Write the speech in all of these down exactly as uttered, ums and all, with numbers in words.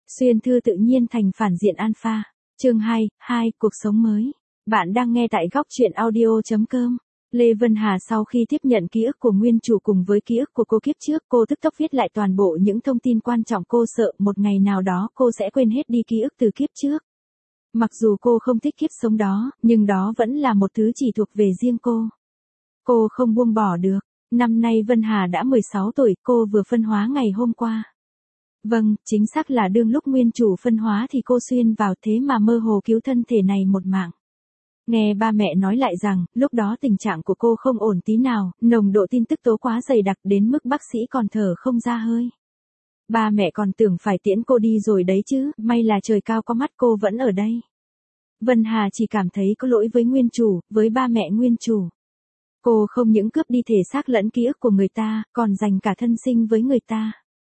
Xuyên thư tự nhiên thành phản diện alpha. Chương hai, hai, cuộc sống mới. Bạn đang nghe tại góc truyện audio chấm com. Lê Vân Hà sau khi tiếp nhận ký ức của nguyên chủ cùng với ký ức của cô kiếp trước, cô tức tốc viết lại toàn bộ những thông tin quan trọng, cô sợ một ngày nào đó cô sẽ quên hết đi ký ức từ kiếp trước. Mặc dù cô không thích kiếp sống đó, nhưng đó vẫn là một thứ chỉ thuộc về riêng cô. Cô không buông bỏ được. Năm nay Vân Hà đã mười sáu tuổi, cô vừa phân hóa ngày hôm qua. Vâng, chính xác là đương lúc nguyên chủ phân hóa thì cô xuyên vào, thế mà mơ hồ cứu thân thể này một mạng. Nghe ba mẹ nói lại rằng, lúc đó tình trạng của cô không ổn tí nào, nồng độ tin tức tố quá dày đặc đến mức bác sĩ còn thở không ra hơi. Ba mẹ còn tưởng phải tiễn cô đi rồi đấy chứ, may là trời cao có mắt, cô vẫn ở đây. Vân Hà chỉ cảm thấy có lỗi với nguyên chủ, với ba mẹ nguyên chủ. Cô không những cướp đi thể xác lẫn ký ức của người ta, còn dành cả thân sinh với người ta.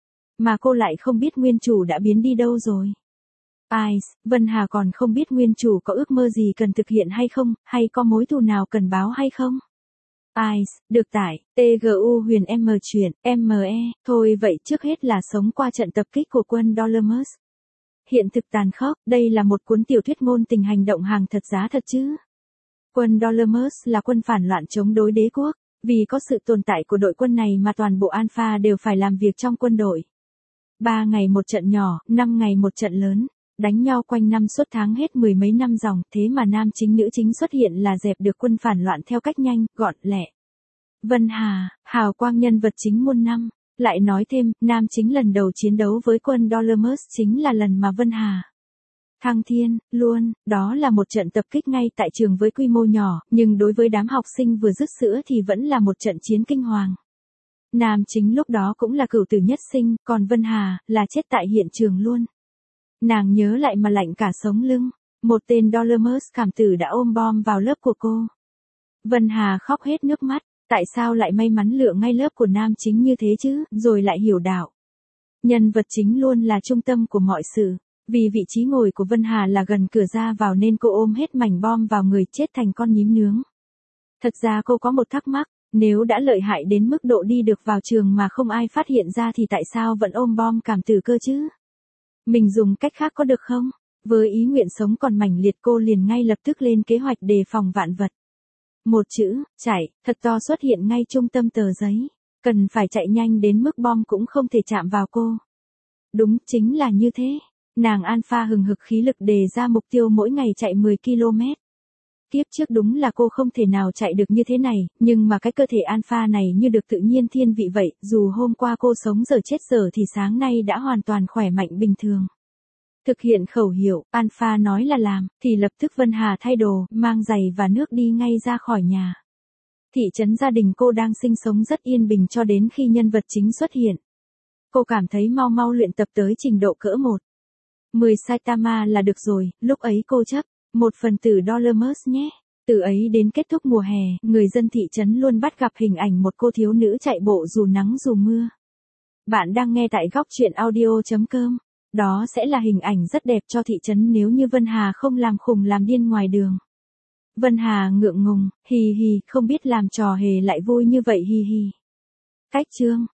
Mà cô lại không biết nguyên chủ đã biến đi đâu rồi. Ai, Vân Hà còn không biết nguyên chủ có ước mơ gì cần thực hiện hay không, hay có mối thù nào cần báo hay không. Ai, được tải, tê giê u huyền M truyện, em e, thôi vậy trước hết là sống qua trận tập kích của quân Dorlemus. Hiện thực tàn khốc, đây là một cuốn tiểu thuyết ngôn tình hành động hàng thật giá thật chứ. Quân Dorlemus là quân phản loạn chống đối đế quốc, vì có sự tồn tại của đội quân này mà toàn bộ Alpha đều phải làm việc trong quân đội. Ba ngày một trận nhỏ, năm ngày một trận lớn, đánh nhau quanh năm suốt tháng hết mười mấy năm dòng, thế mà nam chính nữ chính xuất hiện là dẹp được quân phản loạn theo cách nhanh, gọn, lẹ. Vân Hà, hào quang nhân vật chính muôn năm, lại nói thêm, nam chính lần đầu chiến đấu với quân Dorlemus chính là lần mà Vân Hà thăng thiên, luôn, đó là một trận tập kích ngay tại trường với quy mô nhỏ, nhưng đối với đám học sinh vừa dứt sữa thì vẫn là một trận chiến kinh hoàng. Nam chính lúc đó cũng là cửu tử nhất sinh, còn Vân Hà, là chết tại hiện trường luôn. Nàng nhớ lại mà lạnh cả sống lưng, một tên Dorlemus cảm tử đã ôm bom vào lớp của cô. Vân Hà khóc hết nước mắt, tại sao lại may mắn lựa ngay lớp của nam chính như thế chứ, rồi lại hiểu đạo. Nhân vật chính luôn là trung tâm của mọi sự, vì vị trí ngồi của Vân Hà là gần cửa ra vào nên cô ôm hết mảnh bom vào người, chết thành con nhím nướng. Thật ra cô có một thắc mắc. Nếu đã lợi hại đến mức độ đi được vào trường mà không ai phát hiện ra thì tại sao vẫn ôm bom cảm tử cơ chứ? Mình dùng cách khác có được không? Với ý nguyện sống còn mãnh liệt, cô liền ngay lập tức lên kế hoạch đề phòng vạn vật. Một chữ, chạy, thật to xuất hiện ngay trung tâm tờ giấy. Cần phải chạy nhanh đến mức bom cũng không thể chạm vào cô. Đúng, chính là như thế. Nàng Alpha hừng hực khí lực đề ra mục tiêu mỗi ngày chạy mười ki lô mét. Tiếp trước đúng là cô không thể nào chạy được như thế này, nhưng mà cái cơ thể Alpha này như được tự nhiên thiên vị vậy, dù hôm qua cô sống giờ chết giờ thì sáng nay đã hoàn toàn khỏe mạnh bình thường. Thực hiện khẩu hiệu, Alpha nói là làm, thì lập tức Vân Hà thay đồ, mang giày và nước đi ngay ra khỏi nhà. Thị trấn gia đình cô đang sinh sống rất yên bình cho đến khi nhân vật chính xuất hiện. Cô cảm thấy mau mau luyện tập tới trình độ cỡ một. mười Saitama là được rồi, lúc ấy cô chấp. Một phần tử Dorlemus nhé. Từ ấy đến kết thúc mùa hè, người dân thị trấn luôn bắt gặp hình ảnh một cô thiếu nữ chạy bộ dù nắng dù mưa. Bạn đang nghe tại góc truyện audio chấm com. Đó sẽ là hình ảnh rất đẹp cho thị trấn nếu như Vân Hà không làm khùng làm điên ngoài đường. Vân Hà ngượng ngùng, hì hì, không biết làm trò hề lại vui như vậy hì hì. Cách chương.